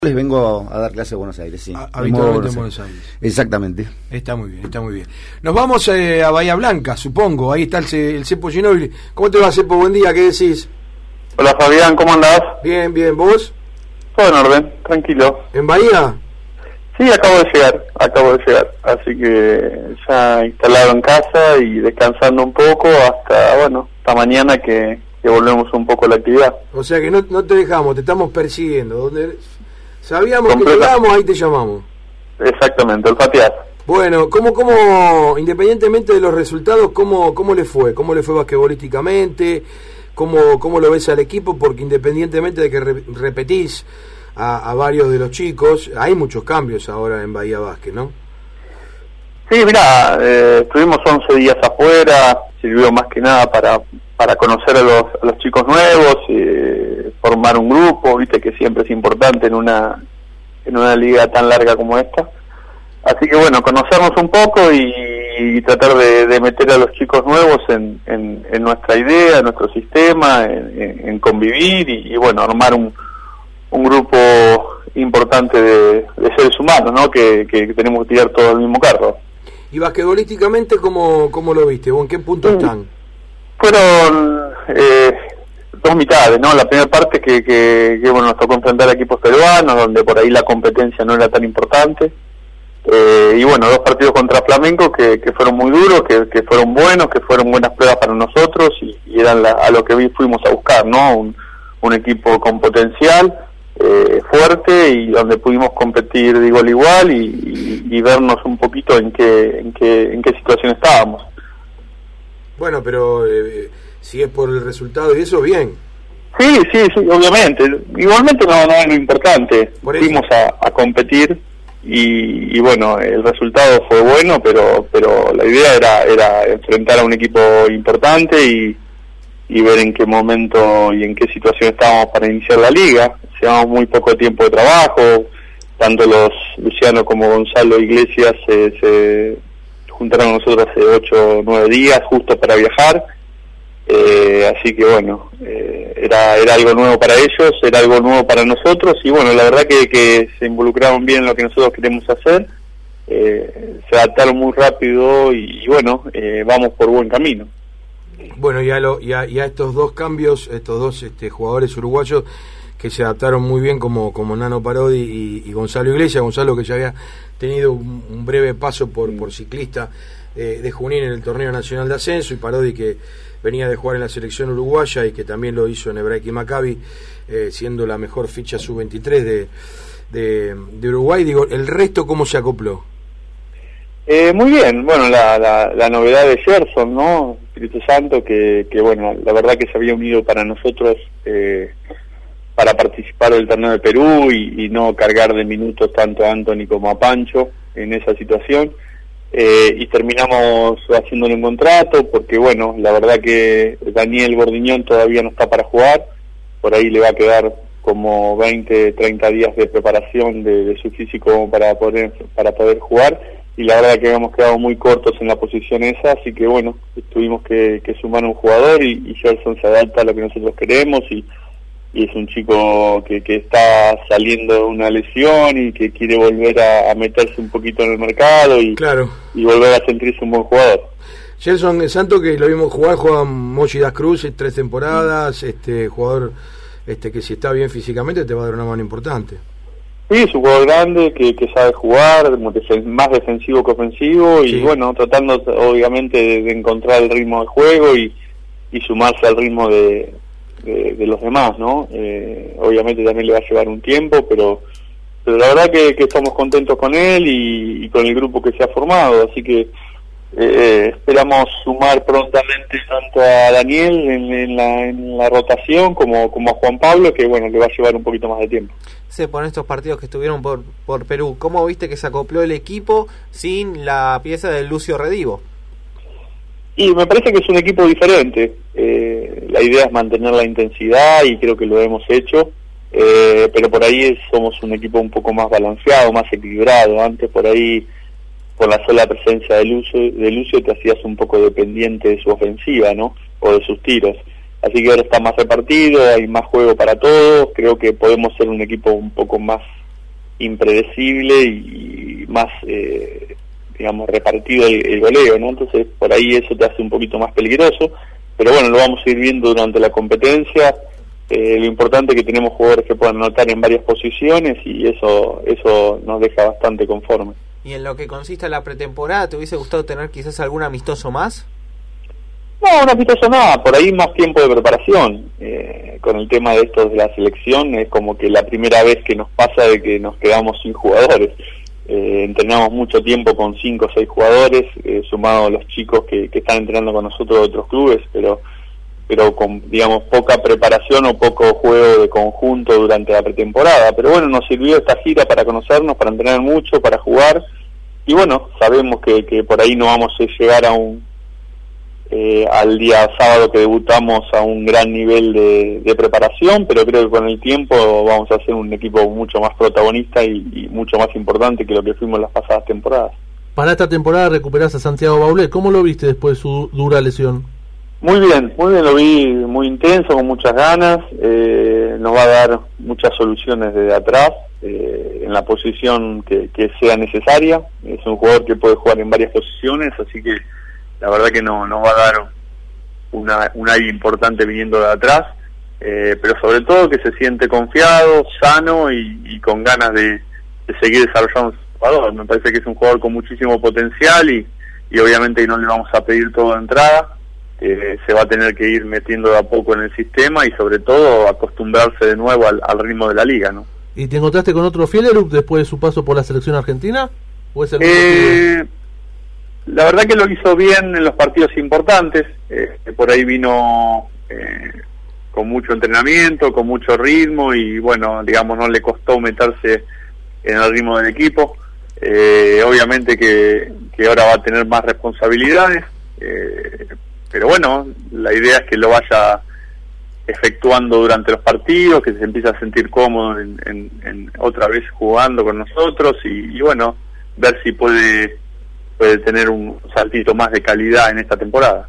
Les vengo a dar clase a Buenos Aires, sí. Habitualmente en Buenos Aires. Exactamente. Está muy bien, está muy bien. Nos vamos a Bahía Blanca, supongo. Ahí está el Cepo Ginóbili. ¿Cómo te va, Cepo? Buen día, ¿qué decís? Hola, Fabián, ¿cómo andás? Bien, bien, ¿vos? Todo en orden, tranquilo. ¿En Bahía? Sí, acabo de llegar. Así que ya instalado en casa y descansando un poco hasta mañana que volvemos un poco a la actividad. O sea que no te dejamos, te estamos persiguiendo. Donde sabíamos que llegábamos, ahí te llamamos. Exactamente, olfateás. Bueno, ¿cómo, independientemente de los resultados, cómo le fue? ¿Cómo le fue basquetbolísticamente? ¿Cómo lo ves al equipo? Porque independientemente de que repetís a varios de los chicos, hay muchos cambios ahora en Bahía Básquet, ¿no? Sí, mirá, estuvimos 11 días afuera, sirvió más que nada para conocer a los chicos nuevos, formar un grupo, viste que siempre es importante en una liga tan larga como esta. Así que bueno, conocernos un poco y tratar de meter a los chicos nuevos en nuestra idea, en nuestro sistema, en convivir y bueno, armar un grupo importante de seres humanos, ¿no? Que tenemos que tirar todo el mismo carro. ¿Y basquetbolísticamente cómo lo viste? ¿O en qué punto están? Fueron dos mitades, ¿no? La primera parte que bueno, nos tocó enfrentar a equipos peruanos, donde por ahí la competencia no era tan importante. Y bueno, dos partidos contra Flamengo que fueron muy duros, que fueron buenos, que fueron buenas pruebas para nosotros y eran a lo que fuimos a buscar, ¿no? Un equipo con potencial, fuerte y donde pudimos competir de igual a igual y vernos un poquito en qué situación estábamos. Bueno, pero si es por el resultado y eso, bien. Sí, obviamente. Igualmente no es lo importante. Fuimos a competir y bueno, el resultado fue bueno, pero la idea era enfrentar a un equipo importante y ver en qué momento y en qué situación estábamos para iniciar la liga. Llevamos muy poco tiempo de trabajo, tanto los Luciano como Gonzalo Iglesias se juntaron a nosotros hace 8 o 9 días justo para viajar, así que bueno, era algo nuevo para ellos, era algo nuevo para nosotros y bueno, la verdad que se involucraron bien en lo que nosotros queremos hacer, se adaptaron muy rápido y bueno, vamos por buen camino. Bueno, y a estos dos cambios, estos dos jugadores uruguayos que se adaptaron muy bien como Nano Parodi y Gonzalo Iglesias. Gonzalo, que ya había tenido un breve paso por ciclista de Junín en el torneo nacional de ascenso, y Parodi, que venía de jugar en la selección uruguaya y que también lo hizo en Hebraica y Maccabi, siendo la mejor ficha sub-23 de Uruguay. Digo, ¿el resto cómo se acopló? Muy bien, bueno, la novedad de Gerson, ¿no? Espíritu Santo, que bueno, la verdad que se había unido para nosotros para participar del torneo de Perú y no cargar de minutos tanto a Anthony como a Pancho en esa situación, y terminamos haciéndole un contrato porque bueno, la verdad que Daniel Bordiñón todavía no está para jugar, por ahí le va a quedar como 20-30 días de preparación de su físico para poder jugar, y la verdad que habíamos quedado muy cortos en la posición esa, así que bueno, tuvimos que sumar un jugador y Gerson se adapta a lo que nosotros queremos y es un chico que está saliendo de una lesión y que quiere volver a meterse un poquito en el mercado y volver a sentirse un buen jugador. Gerson Santo, que lo vimos jugar, juega Mochi Das Cruz 3 temporadas, jugador que si está bien físicamente te va a dar una mano importante. Sí, es un jugador grande que sabe jugar, más defensivo que ofensivo y bueno, tratando obviamente de encontrar el ritmo de juego y sumarse al ritmo de los demás, ¿no? Obviamente también le va a llevar un tiempo, pero la verdad que estamos contentos con él y con el grupo que se ha formado, así que esperamos sumar prontamente tanto a Daniel en la rotación como a Juan Pablo, que bueno, le va a llevar un poquito más de tiempo. Sí, por estos partidos que estuvieron por Perú, ¿cómo viste que se acopló el equipo sin la pieza de Lucio Redivo? Y me parece que es un equipo diferente. La idea es mantener la intensidad y creo que lo hemos hecho, pero por ahí somos un equipo un poco más balanceado, más equilibrado. Antes por ahí, por la sola presencia de Lucio te hacías un poco dependiente de su ofensiva, ¿no? O de sus tiros. Así que ahora está más repartido, hay más juego para todos, creo que podemos ser un equipo un poco más impredecible y más, digamos, repartido el goleo, ¿no? Entonces, por ahí eso te hace un poquito más peligroso, pero bueno, lo vamos a ir viendo durante la competencia. Lo importante es que tenemos jugadores que puedan anotar en varias posiciones y eso nos deja bastante conforme. ¿Y en lo que consiste la pretemporada, te hubiese gustado tener quizás algún amistoso más? No, no amistoso nada, por ahí más tiempo de preparación. Con el tema de estos de la selección, es como que la primera vez que nos pasa de que nos quedamos sin jugadores. Entrenamos mucho tiempo con 5 o 6 jugadores, sumados a los chicos que están entrenando con nosotros de otros clubes, pero con, digamos, poca preparación o poco juego de conjunto durante la pretemporada. Pero bueno, nos sirvió esta gira para conocernos, para entrenar mucho, para jugar, y bueno, sabemos que por ahí no vamos a llegar a al día sábado que debutamos a un gran nivel de preparación, pero creo que con el tiempo vamos a ser un equipo mucho más protagonista y mucho más importante que lo que fuimos las pasadas temporadas. Para esta temporada recuperás a Santiago Baulet. ¿Cómo lo viste después de su dura lesión? Muy bien, lo vi muy intenso, con muchas ganas. Nos va a dar muchas soluciones desde atrás, en la posición que sea necesaria. Es un jugador que puede jugar en varias posiciones, así que la verdad que nos va a dar un aire importante viniendo de atrás, pero sobre todo que se siente confiado, sano y con ganas de seguir desarrollando su jugador. Me parece que es un jugador con muchísimo potencial y obviamente no le vamos a pedir todo de entrada. Se va a tener que ir metiendo de a poco en el sistema y sobre todo acostumbrarse de nuevo al ritmo de la liga, ¿no? ¿Y te encontraste con otro Fielerup después de su paso por la selección argentina? ¿O es el La verdad que lo hizo bien en los partidos importantes, por ahí vino con mucho entrenamiento, con mucho ritmo y bueno, digamos, no le costó meterse en el ritmo del equipo. Obviamente que ahora va a tener más responsabilidades, pero bueno, la idea es que lo vaya efectuando durante los partidos, que se empiece a sentir cómodo en otra vez jugando con nosotros y bueno, ver si puede tener un saltito más de calidad en esta temporada.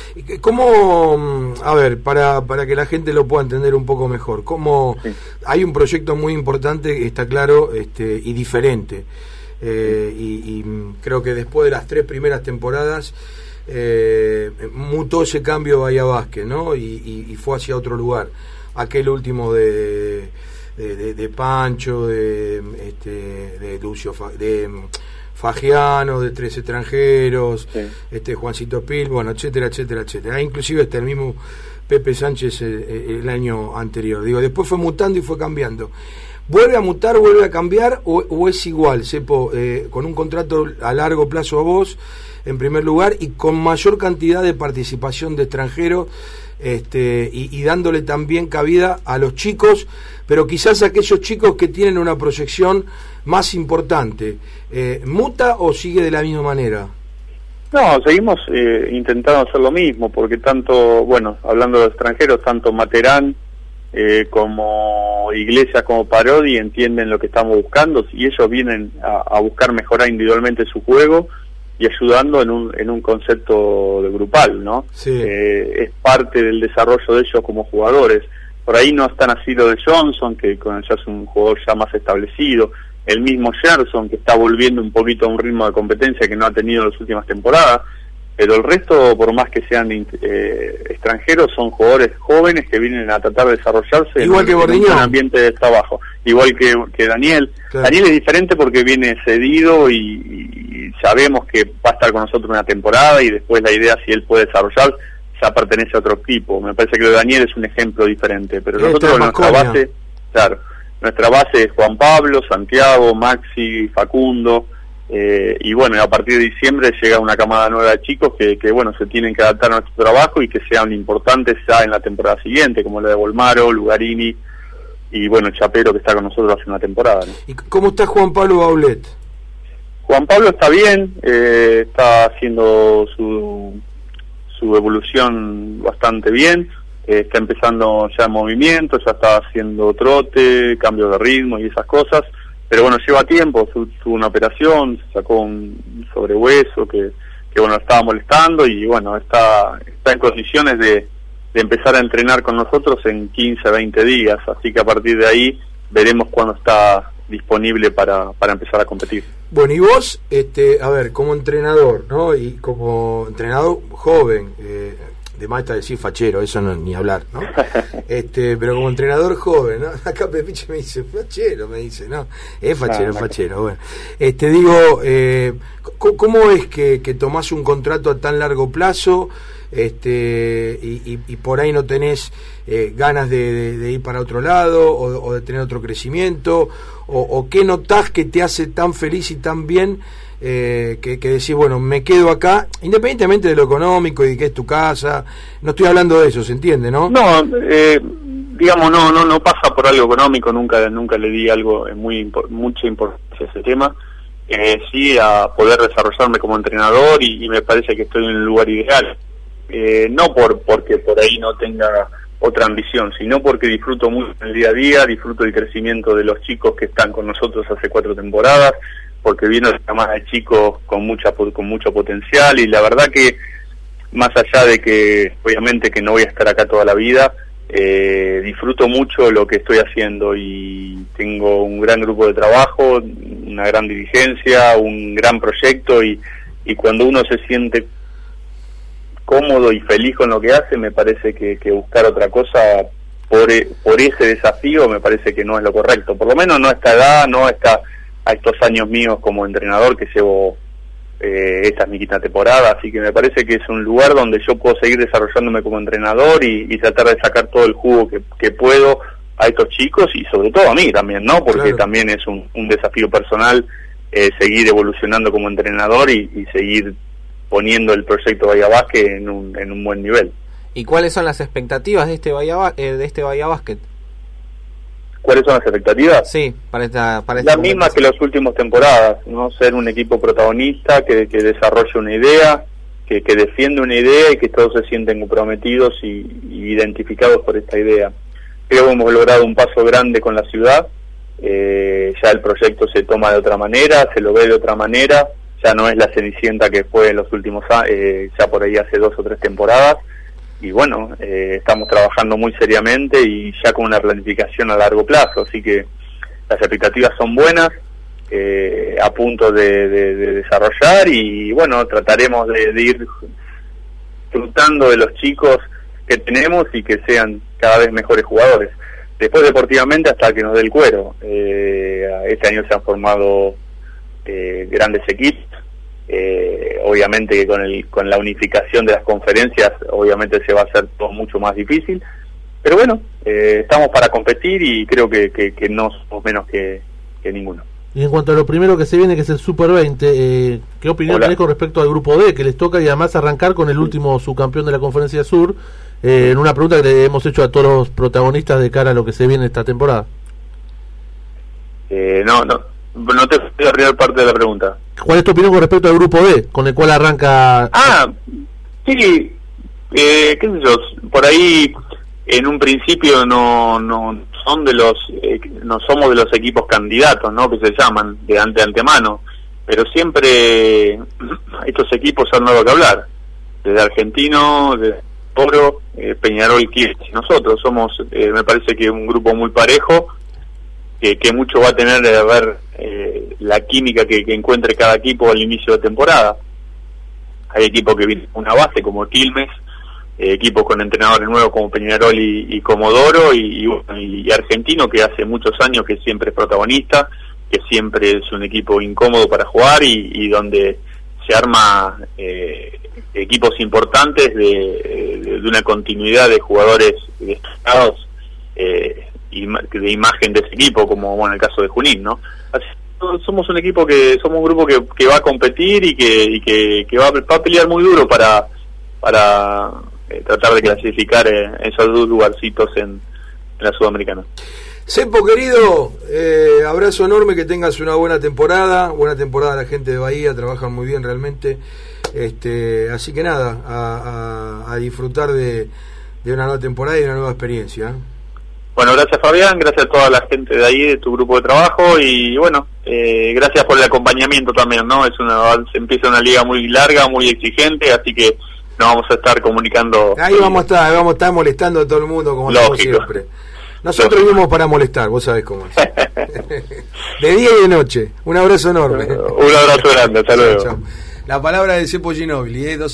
¿Cómo, a ver, para que la gente lo pueda entender un poco mejor, cómo sí. Hay un proyecto muy importante, está claro, y diferente, y creo que después de las 3 primeras temporadas mutó ese cambio Bahía Básquet, ¿no? Y fue hacia otro lugar. Aquel último de Pancho, de Lucio, de Fagiano, de 3 extranjeros, sí. Juancito Pil, bueno, etcétera, etcétera, etcétera. Inclusive el mismo Pepe Sánchez el año anterior. Digo, después fue mutando y fue cambiando. ¿Vuelve a mutar, vuelve a cambiar o es igual, Sepo, con un contrato a largo plazo a vos, en primer lugar, y con mayor cantidad de participación de extranjeros, y dándole también cabida a los chicos, pero quizás a aquellos chicos que tienen una proyección más importante? ¿Muta o sigue de la misma manera? No, seguimos intentando hacer lo mismo, porque tanto, bueno, hablando de los extranjeros, tanto Materán como Iglesias como Parodi entienden lo que estamos buscando y ellos vienen a buscar mejorar individualmente su juego y ayudando en un concepto de grupal, ¿no? Sí. Es parte del desarrollo de ellos como jugadores. Por ahí no están así lo de Johnson, que ya es un jugador ya más establecido, el mismo Gerson, que está volviendo un poquito a un ritmo de competencia que no ha tenido en las últimas temporadas, pero el resto, por más que sean extranjeros, son jugadores jóvenes que vienen a tratar de desarrollarse igual que en un ambiente de trabajo, igual que Daniel. Claro. Daniel es diferente porque viene cedido y sabemos que va a estar con nosotros una temporada y después la idea, si él puede desarrollar, ya pertenece a otro equipo. Me parece que lo de Daniel es un ejemplo diferente, pero nosotros nuestra base, claro, nuestra base es Juan Pablo, Santiago, Maxi, Facundo, y bueno, a partir de diciembre llega una camada nueva de chicos que bueno, se tienen que adaptar a nuestro trabajo y que sean importantes ya en la temporada siguiente, como la de Volmaro, Lugarini y bueno, Chapero, que está con nosotros hace una temporada, ¿no? ¿Y cómo está Juan Pablo Baulet? Juan Pablo está bien, está haciendo su evolución bastante bien, está empezando ya en movimiento, ya está haciendo trote, cambio de ritmo y esas cosas, pero bueno, lleva tiempo, tuvo una operación, se sacó un sobrehueso que bueno, estaba molestando y bueno, está en condiciones de empezar a entrenar con nosotros en 15, 20 días, así que a partir de ahí veremos cuándo está disponible para empezar a competir. Bueno, y vos, a ver, como entrenador, ¿no? Y como joven, de más está decir fachero, eso no ni hablar, ¿no? Pero como entrenador joven, ¿no? Acá Pepiche me dice, fachero, me dice, ¿no? Es fachero, fachero, bueno. Digo, ¿cómo es que tomás un contrato a tan largo plazo, y por ahí no tenés ganas de ir para otro lado, o de tener otro crecimiento, o qué notás que te hace tan feliz y tan bien, que decís, bueno, me quedo acá, independientemente de lo económico y que es tu casa? No estoy hablando de eso, ¿se entiende, no? No, digamos, no pasa por algo económico, nunca le di algo mucha importancia a ese tema. Sí, a poder desarrollarme como entrenador, y me parece que estoy en el lugar ideal. No porque por ahí no tenga otra ambición, sino porque disfruto mucho el día a día, disfruto el crecimiento de los chicos que están con nosotros hace 4 temporadas, porque viene una camada de chicos con mucho potencial, y la verdad que, más allá de que obviamente que no voy a estar acá toda la vida, disfruto mucho lo que estoy haciendo, y tengo un gran grupo de trabajo, una gran dirigencia, un gran proyecto, y cuando uno se siente cómodo y feliz con lo que hace, me parece que buscar otra cosa por ese desafío me parece que no es lo correcto, por lo menos no a esta edad, no a estos años míos como entrenador, que llevo esta es mi 5ª temporada, así que me parece que es un lugar donde yo puedo seguir desarrollándome como entrenador y tratar de sacar todo el jugo que puedo a estos chicos, y sobre todo a mí también, ¿no? Porque claro, también es un desafío personal, seguir evolucionando como entrenador y seguir poniendo el proyecto Bahía Básquet en un buen nivel. ¿Y cuáles son las expectativas de este Bahía Básquet? ¿Cuáles son las expectativas? Sí, para esta las mismas que las últimas temporadas, ¿no? Ser un equipo protagonista, que desarrolle una idea, que defiende una idea, y que todos se sienten comprometidos y identificados por esta idea. Creo que hemos logrado un paso grande con la ciudad, ya el proyecto se toma de otra manera, se lo ve de otra manera, ya no es la Cenicienta que fue en los últimos años, ya por ahí hace 2 o 3 temporadas, y bueno, estamos trabajando muy seriamente y ya con una planificación a largo plazo, así que las expectativas son buenas, a punto de desarrollar, y bueno, trataremos de ir disfrutando de los chicos que tenemos y que sean cada vez mejores jugadores. Después, deportivamente, hasta que nos dé el cuero. Este año se han formado grandes equipos, obviamente que con la unificación de las conferencias obviamente se va a hacer todo mucho más difícil, pero bueno, estamos para competir, y creo que no somos menos que ninguno. Y en cuanto a lo primero que se viene, que es el Super 20, ¿qué opinión tenés con respecto al grupo D, que les toca y además arrancar con el último subcampeón de la Conferencia Sur, en una pregunta que le hemos hecho a todos los protagonistas de cara a lo que se viene esta temporada? No te fui la primera parte de la pregunta. ¿Cuál es tu opinión con respecto al grupo D, con el cual arranca? Sí, qué sé yo, por ahí en un principio no somos de los equipos candidatos, ¿no? Que se llaman de antemano, pero siempre estos equipos han dado que hablar, desde Argentino, desde Oro, Peñarol, Kirch. Nosotros somos, me parece que un grupo muy parejo, que mucho va a tener de ver la química que encuentre cada equipo al inicio de temporada. Hay equipos que vienen con una base como Quilmes, equipos con entrenadores nuevos como Peñarol y Comodoro, y Argentino, que hace muchos años que siempre es protagonista, que siempre es un equipo incómodo para jugar, y donde se arma equipos importantes de una continuidad de jugadores destacados, de imagen de ese equipo, como bueno el caso de Junín, ¿no? Así, somos un grupo que va a competir y que va a pelear muy duro para tratar de clasificar esos 2 lugarcitos en la Sudamericana. Sepo, querido, abrazo enorme, que tengas una buena temporada la gente de Bahía, trabajan muy bien realmente, así que nada, a disfrutar de una nueva temporada y de una nueva experiencia. Bueno, gracias Fabián, gracias a toda la gente de ahí, de tu grupo de trabajo, y bueno, gracias por el acompañamiento también, ¿no? Empieza una liga muy larga, muy exigente, así que nos vamos a estar comunicando. Ahí vamos a estar molestando a todo el mundo, como hacemos siempre. Nosotros vivimos para molestar, vos sabés cómo es. De día y de noche. Un abrazo enorme. Un abrazo grande, hasta luego. Chao. La palabra de Cepo Ginóbili,